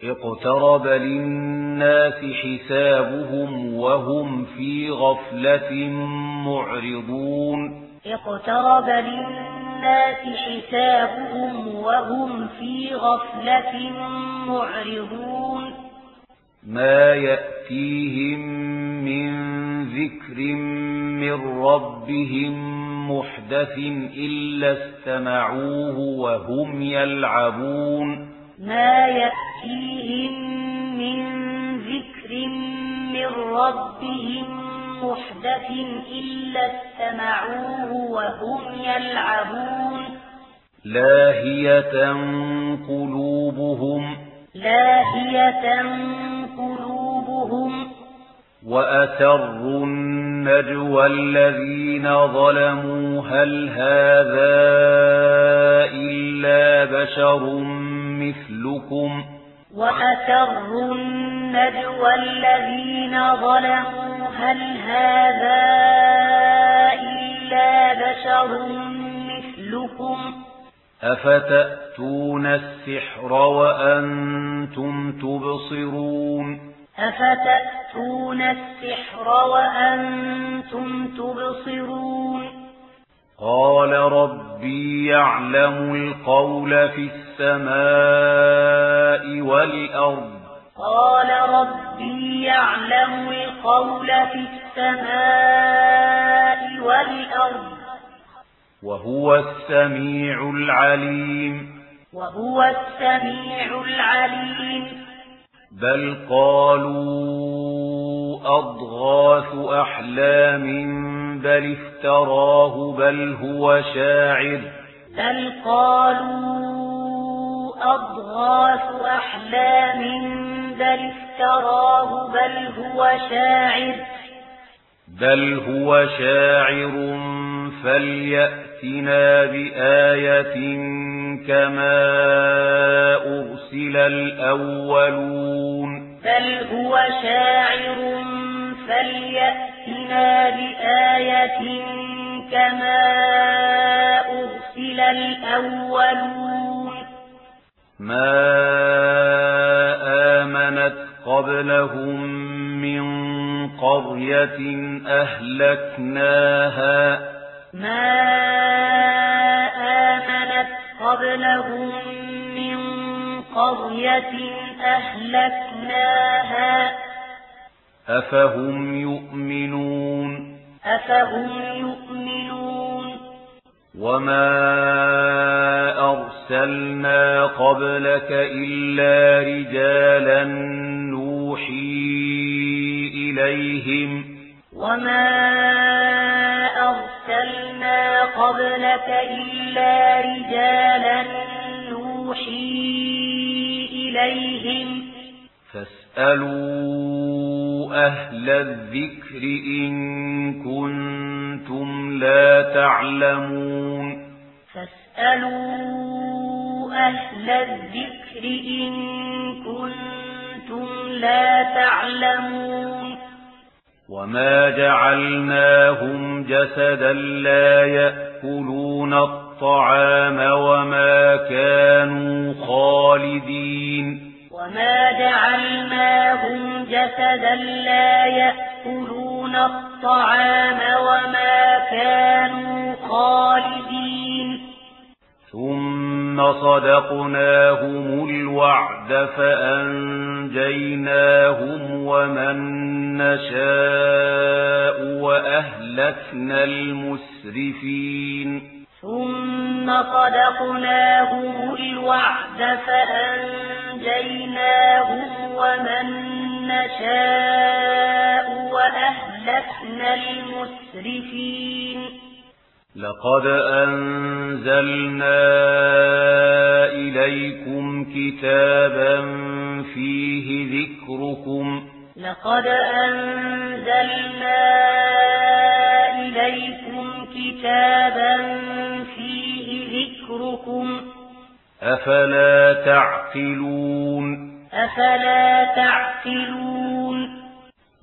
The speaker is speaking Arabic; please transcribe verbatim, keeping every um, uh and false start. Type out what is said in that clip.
اقترب للناس حسابهم وهم في غفلة معرضون اقترب للناس حسابهم وهم في غفلة معرضون ما يأتيهم من ذكر من ربهم محدث إلا استمعوه وهم يلعبون ما يأتيهم من ذكر من ربهم محدث إلا استمعوه وهم يلعبون لاهية قلوبهم لاهية قلوبهم وأسروا النجوى الذين ظلموا هل هذا إلا بشر مثلكم وأسروا النجوى الذين ظلموا هل هذا إلا بشر مثلكم أفتأتون السحر وأنتم تبصرون أفتأتون السحر وأنتم تبصرون قال ربي يعلم القول في السماء والأرض قال ربي يعلم القول في السماء والأرض وهو السميع العليم وهو السميع العليم بل قالوا أضغاث أحلام بل افتراه بل هو شاعر بل قالوا أضغاث أحلام بل افتراه بل هو شاعر بل هو شاعر فليأتنا بآية كما أرسل الأولون بل هو شاعر فليأتنا بآية كما أرسل الأولون ما آمنت قبلهم من قرية أهلكناها ما آمنت قبلهم من قرية أهلكناها أفهم يؤمنون أفهم يؤمنون وما أرسلنا قبلك إلا رجالا نوحي إليهم وما أرسلنا قبلك إلا رجالا نوحي إليهم فاسألوا أهل الذكر إن كنتم لا تعلمون فاسألوا أهل الذكر إن كنتم لا تعلمون وما جعلناهم جسدا لا يأكلون الطعام وما كانوا خالدين وما جعلناهم جسدا لا يأكلون الطعام وما كانوا خالدين ثم صدقناهم الوعد فأنجيناهم ومن نشاء وأهلكنا المسرفين ثم صدقناهم الوعد فأنجيناهم ومن نشاء وأهلكنا المسرفين لقد أنزلنا إليكم كتابا فيه ذكركم لقد أنزلنا إليكم كتابا فيه ذكركم أفلا تعقلون أفلا تعقلون